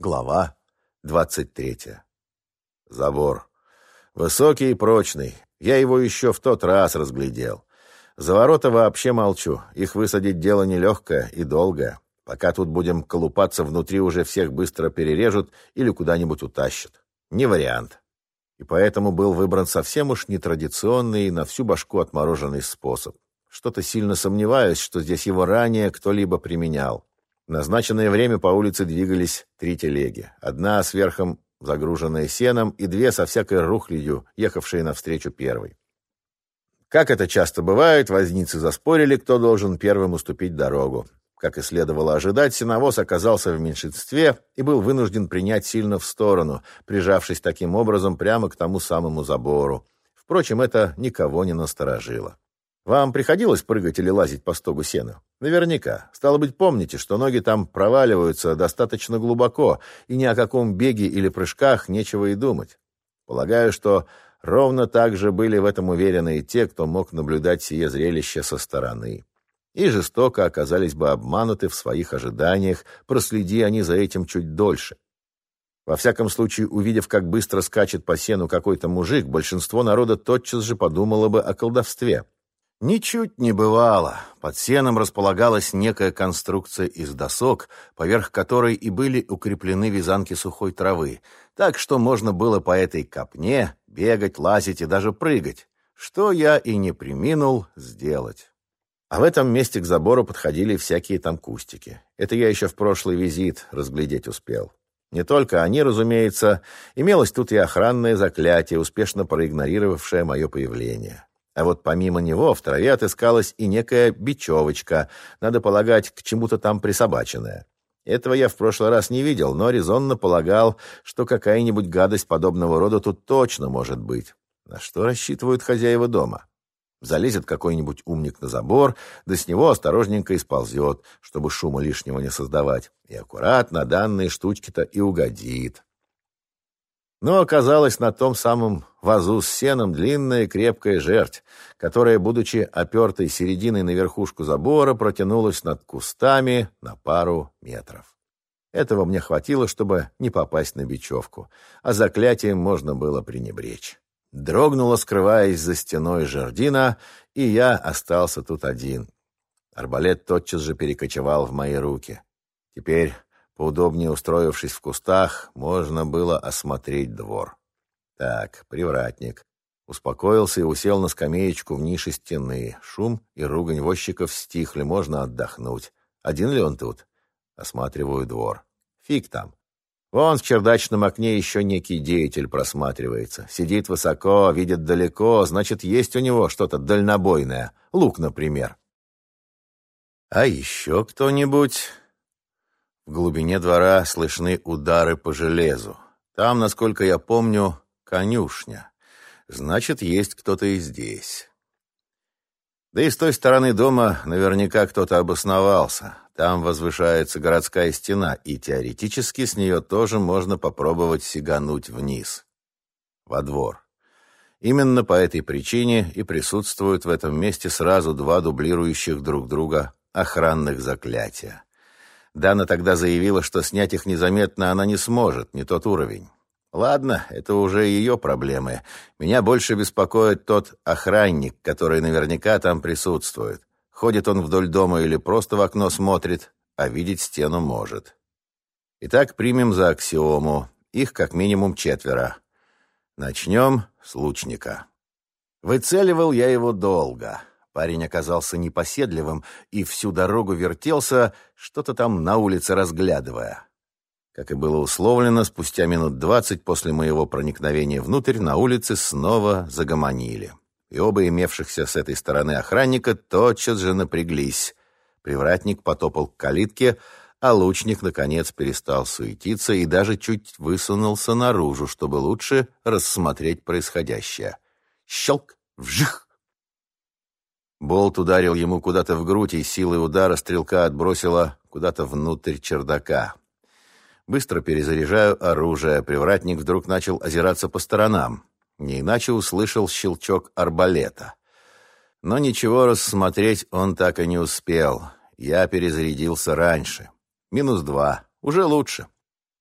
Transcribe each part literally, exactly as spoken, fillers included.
Глава двадцать третья. Забор. Высокий и прочный. Я его еще в тот раз разглядел. За ворота вообще молчу. Их высадить дело нелегкое и долгое. Пока тут будем колупаться, внутри уже всех быстро перережут или куда-нибудь утащат. Не вариант. И поэтому был выбран совсем уж нетрадиционный, на всю башку отмороженный способ. Что-то сильно сомневаюсь, что здесь его ранее кто-либо применял. В назначенное время по улице двигались три телеги. Одна с верхом загруженная сеном и две со всякой рухлядью, ехавшие навстречу первой. Как это часто бывает, возницы заспорили, кто должен первым уступить дорогу. Как и следовало ожидать, сеновоз оказался в меньшинстве и был вынужден принять сильно в сторону, прижавшись таким образом прямо к тому самому забору. Впрочем, это никого не насторожило. Вам приходилось прыгать или лазить по стогу сена? Наверняка. Стало быть, помните, что ноги там проваливаются достаточно глубоко, и ни о каком беге или прыжках нечего и думать. Полагаю, что ровно так же были в этом уверены и те, кто мог наблюдать сие зрелище со стороны. И жестоко оказались бы обмануты в своих ожиданиях, проследи они за этим чуть дольше. Во всяком случае, увидев, как быстро скачет по сену какой-то мужик, большинство народа тотчас же подумало бы о колдовстве. Ничуть не бывало. Под сеном располагалась некая конструкция из досок, поверх которой и были укреплены вязанки сухой травы, так что можно было по этой копне бегать, лазить и даже прыгать, что я и не преминул сделать. А в этом месте к забору подходили всякие там кустики. Это я еще в прошлый визит разглядеть успел. Не только они, разумеется, имелось тут и охранное заклятие, успешно проигнорировавшее мое появление. А вот помимо него в траве отыскалась и некая бечевочка, надо полагать, к чему-то там присобаченная. Этого я в прошлый раз не видел, но резонно полагал, что какая-нибудь гадость подобного рода тут точно может быть. На что рассчитывают хозяева дома? Залезет какой-нибудь умник на забор, да с него осторожненько и сползет, чтобы шума лишнего не создавать, и аккуратно данные штучки-то и угодит. Но оказалось на том самом вазу с сеном длинная и крепкая жерть, которая, будучи опертой серединой на верхушку забора, протянулась над кустами на пару метров. Этого мне хватило, чтобы не попасть на бечевку, а заклятием можно было пренебречь. Дрогнула, скрываясь за стеной жердина, и я остался тут один. Арбалет тотчас же перекочевал в мои руки. Теперь, поудобнее устроившись в кустах, можно было осмотреть двор. Так, привратник. Успокоился и усел на скамеечку в нише стены. Шум и ругань возчиков стихли, можно отдохнуть. Один ли он тут? Осматриваю двор. Фиг там. Вон в чердачном окне еще некий деятель просматривается. Сидит высоко, видит далеко, значит, есть у него что-то дальнобойное. Лук, например. А еще кто-нибудь? В глубине двора слышны удары по железу. Там, насколько я помню, конюшня. Значит, есть кто-то и здесь. Да и с той стороны дома наверняка кто-то обосновался. Там возвышается городская стена, и теоретически с нее тоже можно попробовать сигануть вниз, во двор. Именно по этой причине и присутствуют в этом месте сразу два дублирующих друг друга охранных заклятия. Дана тогда заявила, что снять их незаметно она не сможет, не тот уровень. Ладно, это уже ее проблемы. Меня больше беспокоит тот охранник, который наверняка там присутствует. Ходит он вдоль дома или просто в окно смотрит, а видеть стену может. Итак, примем за аксиому. Их как минимум четверо. Начнем с лучника. Выцеливал я его долго. Парень оказался непоседливым и всю дорогу вертелся, что-то там на улице разглядывая. Как и было условлено, спустя минут двадцать после моего проникновения внутрь на улице снова загомонили. И оба имевшихся с этой стороны охранника тотчас же напряглись. Привратник потопал к калитке, а лучник, наконец, перестал суетиться и даже чуть высунулся наружу, чтобы лучше рассмотреть происходящее. Щелк! Вжих! Болт ударил ему куда-то в грудь, и силой удара стрелка отбросила куда-то внутрь чердака. Быстро перезаряжаю оружие. Привратник вдруг начал озираться по сторонам. Не иначе услышал щелчок арбалета. Но ничего рассмотреть он так и не успел. Я перезарядился раньше. Минус два. Уже лучше.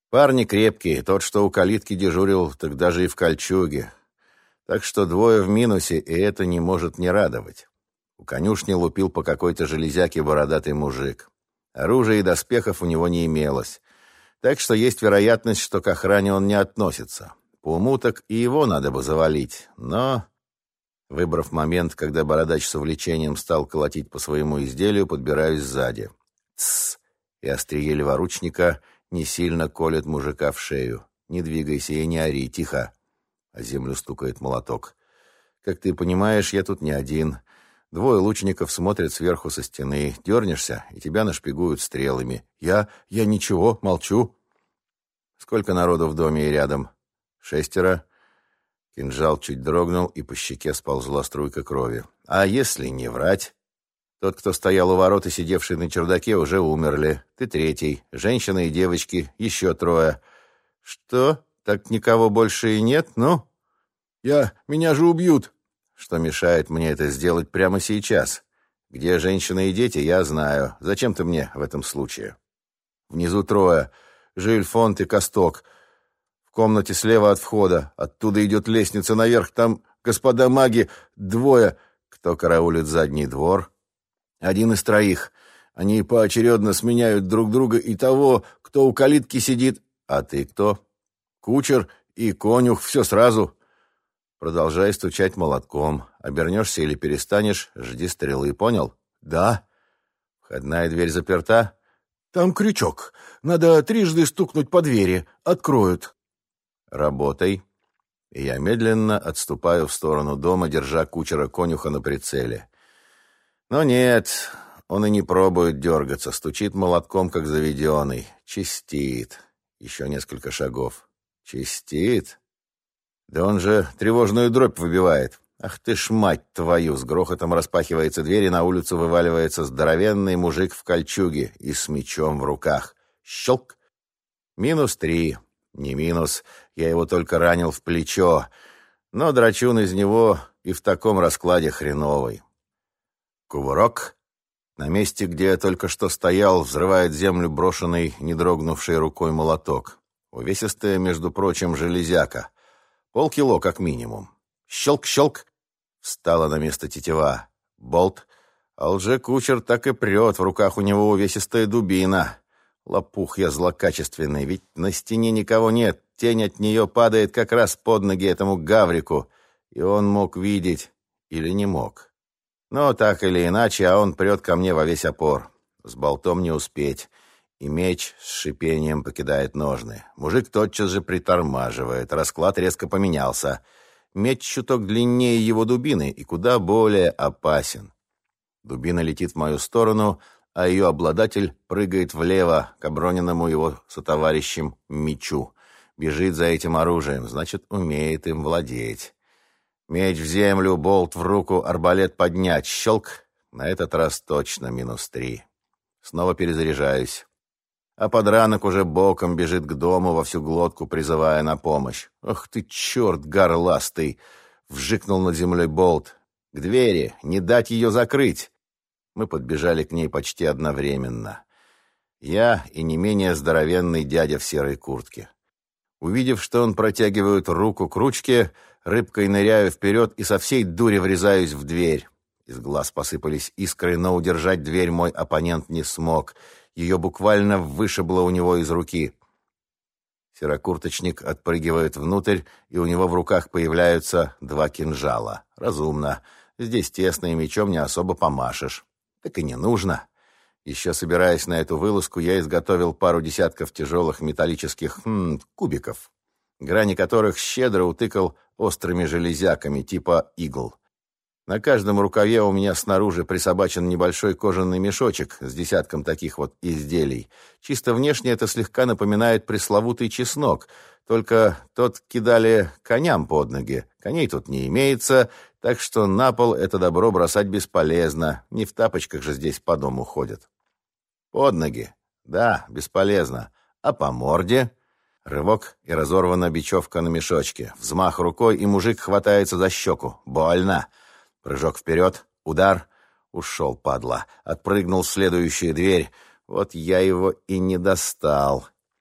Парни крепкие, тот, что у калитки дежурил, так даже и в кольчуге. Так что двое в минусе, и это не может не радовать. У конюшни лупил по какой-то железяке бородатый мужик. Оружия и доспехов у него не имелось. Так что есть вероятность, что к охране он не относится. По уму так и его надо бы завалить. Но, выбрав момент, когда бородач с увлечением стал колотить по своему изделию, подбираюсь сзади. Тссс! И острие леворучника не сильно колет мужика в шею. Не двигайся и не ори, тихо. А землю стукает молоток. Как ты понимаешь, я тут не один. Двое лучников смотрят сверху со стены. Дернешься, и тебя нашпигуют стрелами. Я... я ничего, молчу. Сколько народу в доме и рядом? Шестеро. Кинжал чуть дрогнул, и по щеке сползла струйка крови. А если не врать? Тот, кто стоял у ворот и сидевший на чердаке, уже умерли. Ты третий. Женщина и девочки. Еще трое. Что? Так никого больше и нет? Ну? Я... меня же убьют. Что мешает мне это сделать прямо сейчас? Где женщины и дети, я знаю. Зачем ты мне в этом случае? Внизу трое. Жиль, Фонт и Косток. В комнате слева от входа. Оттуда идет лестница наверх. Там господа маги. Двое. Кто караулит задний двор? Один из троих. Они поочередно сменяют друг друга и того, кто у калитки сидит. А ты кто? Кучер и конюх. Все сразу. Продолжай стучать молотком. Обернешься или перестанешь, жди стрелы. Понял? Да. Входная дверь заперта? Там крючок. Надо трижды стукнуть по двери. Откроют. Работай. И я медленно отступаю в сторону дома, держа кучера-конюха на прицеле. Но нет, он и не пробует дергаться. Стучит молотком, как заведенный. Чистит. Еще несколько шагов. Чистит? Да он же тревожную дробь выбивает. Ах ты ж мать твою! С грохотом распахивается дверь, и на улицу вываливается здоровенный мужик в кольчуге и с мечом в руках. Щелк! Минус три. Не минус. Я его только ранил в плечо. Но драчун из него и в таком раскладе хреновый. Кувырок. На месте, где я только что стоял, взрывает землю брошенный, не дрогнувшей рукой молоток. Увесистая, между прочим, железяка. Полкило, как минимум. Щелк-щелк. Встала на место тетива. Болт. А лже-кучер так и прет. В руках у него увесистая дубина. Лопух я злокачественный, ведь на стене никого нет. Тень от нее падает как раз под ноги этому гаврику. И он мог видеть или не мог. Но так или иначе, а он прет ко мне во весь опор. С болтом не успеть. И меч с шипением покидает ножны. Мужик тотчас же притормаживает. Расклад резко поменялся. Меч чуток длиннее его дубины и куда более опасен. Дубина летит в мою сторону, а ее обладатель прыгает влево к оброненному его сотоварищем мечу. Бежит за этим оружием, значит, умеет им владеть. Меч в землю, болт в руку, арбалет поднять. Щелк. На этот раз точно минус три. Снова перезаряжаюсь. А подранок уже боком бежит к дому, во всю глотку призывая на помощь. «Ах ты, черт горластый!» Вжикнул над землей болт. «К двери! Не дать ее закрыть!» Мы подбежали к ней почти одновременно. Я и не менее здоровенный дядя в серой куртке. Увидев, что он протягивает руку к ручке, рыбкой ныряю вперед и со всей дури врезаюсь в дверь. Из глаз посыпались искры, но удержать дверь мой оппонент не смог. Ее буквально вышибло у него из руки. Серокурточник отпрыгивает внутрь, и у него в руках появляются два кинжала. Разумно. Здесь тесно, и мечом не особо помашешь. Так и не нужно. Еще собираясь на эту вылазку, я изготовил пару десятков тяжелых металлических хм, кубиков, грани которых щедро утыкал острыми железяками типа игл. На каждом рукаве у меня снаружи присобачен небольшой кожаный мешочек с десятком таких вот изделий. Чисто внешне это слегка напоминает пресловутый чеснок, только тот кидали коням под ноги. Коней тут не имеется, так что на пол это добро бросать бесполезно. Не в тапочках же здесь по дому ходят. Под ноги. Да, бесполезно. А по морде? Рывок, и разорвана бечевка на мешочке. Взмах рукой, и мужик хватается за щеку. Больно. Прыжок вперед, удар. Ушел, падла. Отпрыгнул в следующую дверь. Вот я его и не достал.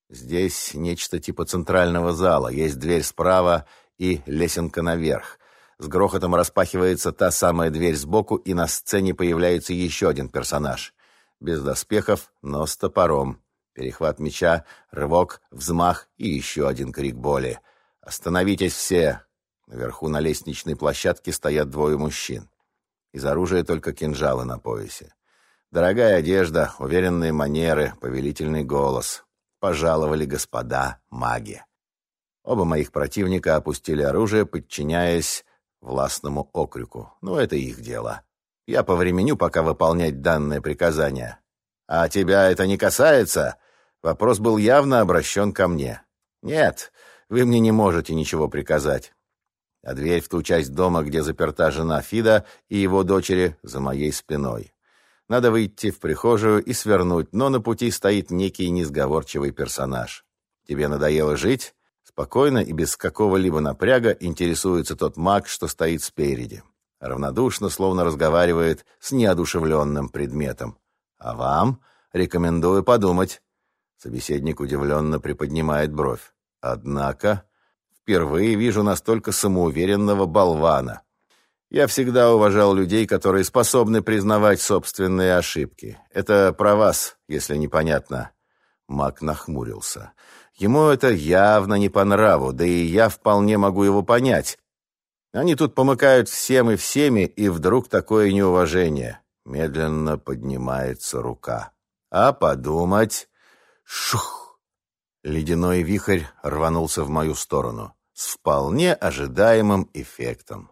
Здесь нечто типа центрального зала. Есть дверь справа и лесенка наверх. С грохотом распахивается та самая дверь сбоку, и на сцене появляется еще один персонаж. Без доспехов, но с топором. Перехват меча, рывок, взмах и еще один крик боли. «Остановитесь все!» Наверху на лестничной площадке стоят двое мужчин. Из оружия только кинжалы на поясе. Дорогая одежда, уверенные манеры, повелительный голос. Пожаловали господа маги. Оба моих противника опустили оружие, подчиняясь властному окрику. Ну, это их дело. Я повременю, пока выполнять данное приказание. «А тебя это не касается?» Вопрос был явно обращен ко мне. «Нет, вы мне не можете ничего приказать». А дверь в ту часть дома, где заперта жена Фида и его дочери, за моей спиной. Надо выйти в прихожую и свернуть, но на пути стоит некий несговорчивый персонаж. «Тебе надоело жить?» Спокойно и без какого-либо напряга интересуется тот маг, что стоит спереди. Равнодушно, словно разговаривает с неодушевленным предметом. «А вам? Рекомендую подумать». Собеседник удивленно приподнимает бровь. «Однако, впервые вижу настолько самоуверенного болвана. Я всегда уважал людей, которые способны признавать собственные ошибки. Это про вас, если непонятно». Маг нахмурился. Ему это явно не по нраву, да и я вполне могу его понять. Они тут помыкают всем и всеми, и вдруг такое неуважение. Медленно поднимается рука. А подумать... Шух! Ледяной вихрь рванулся в мою сторону. С вполне ожидаемым эффектом.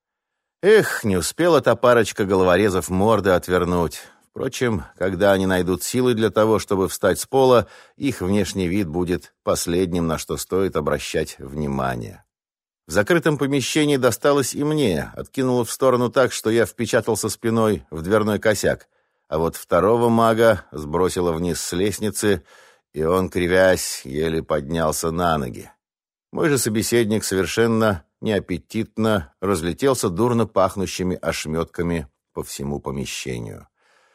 Эх, не успела та парочка головорезов морды отвернуть. Впрочем, когда они найдут силы для того, чтобы встать с пола, их внешний вид будет последним, на что стоит обращать внимание. В закрытом помещении досталось и мне, откинуло в сторону так, что я впечатался спиной в дверной косяк, а вот второго мага сбросило вниз с лестницы, и он, кривясь, еле поднялся на ноги. Мой же собеседник совершенно неаппетитно разлетелся дурно пахнущими ошметками по всему помещению.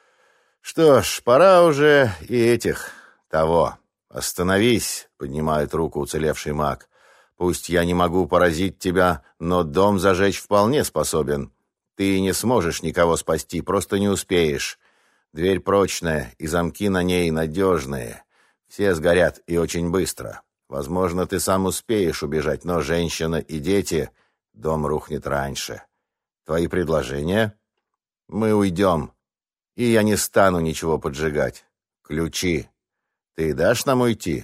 «Что ж, пора уже и этих, того. Остановись», — поднимает руку уцелевший маг. «Пусть я не могу поразить тебя, но дом зажечь вполне способен. Ты не сможешь никого спасти, просто не успеешь. Дверь прочная, и замки на ней надежные. Все сгорят и очень быстро. Возможно, ты сам успеешь убежать, но женщина и дети... Дом рухнет раньше. Твои предложения? Мы уйдем. И я не стану ничего поджигать. Ключи. Ты дашь нам уйти?»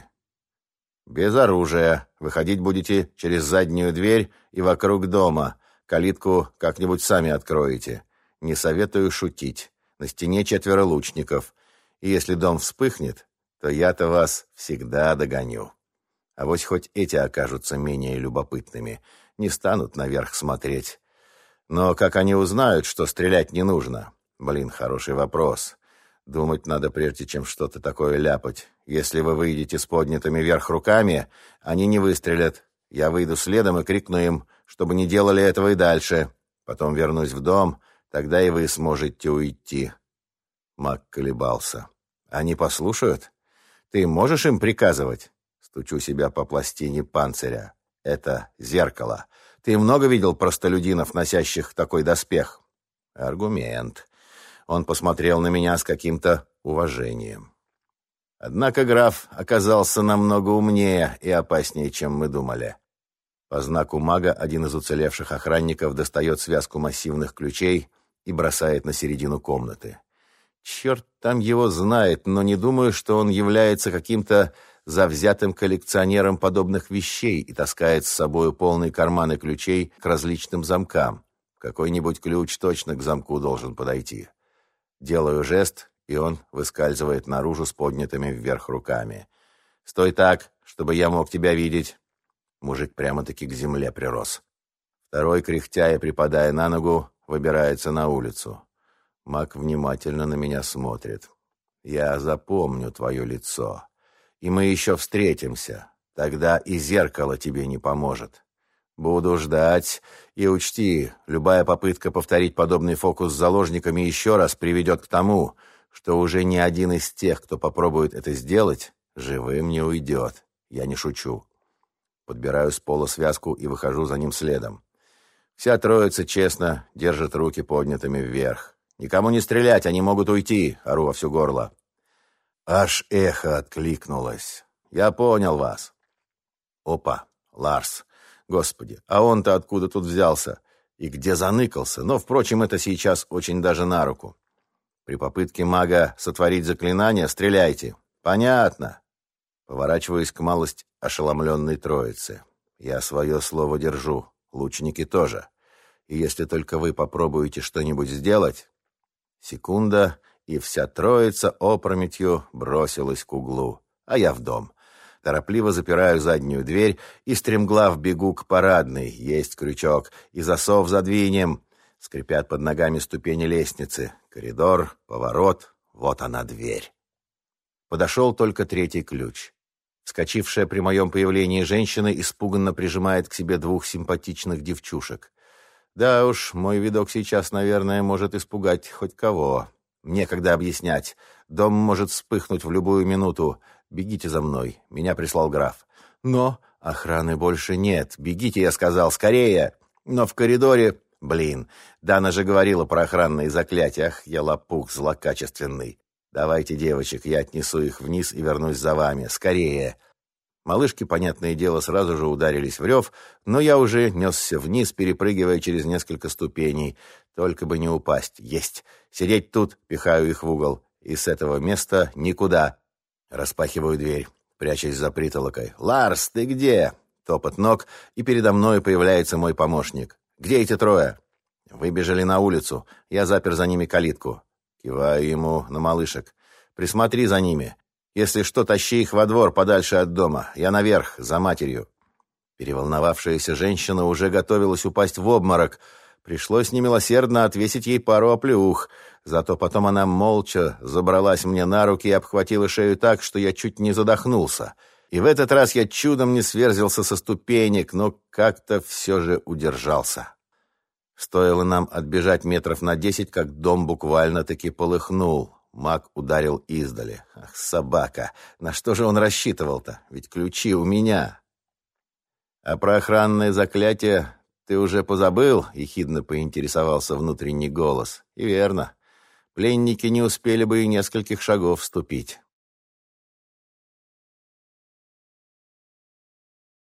«Без оружия. Выходить будете через заднюю дверь и вокруг дома. Калитку как-нибудь сами откроете. Не советую шутить. На стене четверо лучников. И если дом вспыхнет, то я-то вас всегда догоню. Авось хоть эти окажутся менее любопытными. Не станут наверх смотреть. Но как они узнают, что стрелять не нужно? Блин, хороший вопрос. Думать надо, прежде чем что-то такое ляпать. Если вы выйдете с поднятыми вверх руками, они не выстрелят. Я выйду следом и крикну им, чтобы не делали этого и дальше. Потом вернусь в дом, тогда и вы сможете уйти». Маг колебался. «Они послушают? Ты можешь им приказывать?» Стучу себя по пластине панциря. «Это зеркало. Ты много видел простолюдинов, носящих такой доспех?» Аргумент. Он посмотрел на меня с каким-то уважением. Однако граф оказался намного умнее и опаснее, чем мы думали. По знаку мага один из уцелевших охранников достает связку массивных ключей и бросает на середину комнаты. Черт там его знает, но не думаю, что он является каким-то завзятым коллекционером подобных вещей и таскает с собой полные карманы ключей к различным замкам. Какой-нибудь ключ точно к замку должен подойти. Делаю жест, и он выскальзывает наружу с поднятыми вверх руками. «Стой так, чтобы я мог тебя видеть». Мужик прямо-таки к земле прирос. Второй, кряхтя и припадая на ногу, выбирается на улицу. Маг внимательно на меня смотрит. «Я запомню твое лицо. И мы еще встретимся. Тогда и зеркало тебе не поможет. Буду ждать. И учти, любая попытка повторить подобный фокус с заложниками еще раз приведет к тому, что уже ни один из тех, кто попробует это сделать, Живым не уйдет. Я не шучу. Подбираю с пола связку и выхожу за ним следом. Вся троица честно держит руки поднятыми вверх. «Никому не стрелять, они могут уйти!» — ору во все горло. Аж эхо откликнулось. «Я понял вас». Опа, Ларс. Господи, а он-то откуда тут взялся? И где заныкался? Но, впрочем, это сейчас очень даже на руку. При попытке мага сотворить заклинание стреляйте. Понятно. Поворачиваюсь к малость ошеломленной троице. Я свое слово держу. Лучники тоже. И если только вы попробуете что-нибудь сделать... Секунда, и вся троица опрометью бросилась к углу. А я в дом. Торопливо запираю заднюю дверь и стремглав бегу к парадной. Есть крючок. И засов задвинем. Скрипят под ногами ступени лестницы. Коридор, поворот. Вот она, дверь. Подошел только третий ключ. Вскочившая при моем появлении женщина испуганно прижимает к себе двух симпатичных девчушек. Да уж, мой видок сейчас, наверное, может испугать хоть кого. Некогда объяснять. Дом может вспыхнуть в любую минуту. Бегите за мной. Меня прислал граф. Но охраны больше нет. Бегите, я сказал, скорее. Но в коридоре... Блин, Дана же говорила про охранные заклятия. Ах, я лопух злокачественный. Давайте, девочек, я отнесу их вниз и вернусь за вами. Скорее. Малышки, понятное дело, сразу же ударились в рев, но я уже несся вниз, перепрыгивая через несколько ступеней. Только бы не упасть. Есть. Сидеть тут, пихаю их в угол. И с этого места никуда. Распахиваю дверь, прячась за притолокой. «Ларс, ты где?» Топот ног, и передо мной появляется мой помощник. «Где эти трое?» «Выбежали на улицу. Я запер за ними калитку». Киваю ему на малышек. «Присмотри за ними. Если что, тащи их во двор подальше от дома. Я наверх, за матерью». Переволновавшаяся женщина уже готовилась упасть в обморок. Пришлось немилосердно отвесить ей пару оплеух. Зато потом она молча забралась мне на руки и обхватила шею так, что я чуть не задохнулся. И в этот раз я чудом не сверзился со ступенек, но как-то все же удержался. Стоило нам отбежать метров на десять, как дом буквально-таки полыхнул. Маг ударил издали. Ах, собака! На что же он рассчитывал-то? Ведь ключи у меня. А про охранное заклятие ты уже позабыл? Ехидно поинтересовался внутренний голос. И верно. Пленники не успели бы и нескольких шагов вступить.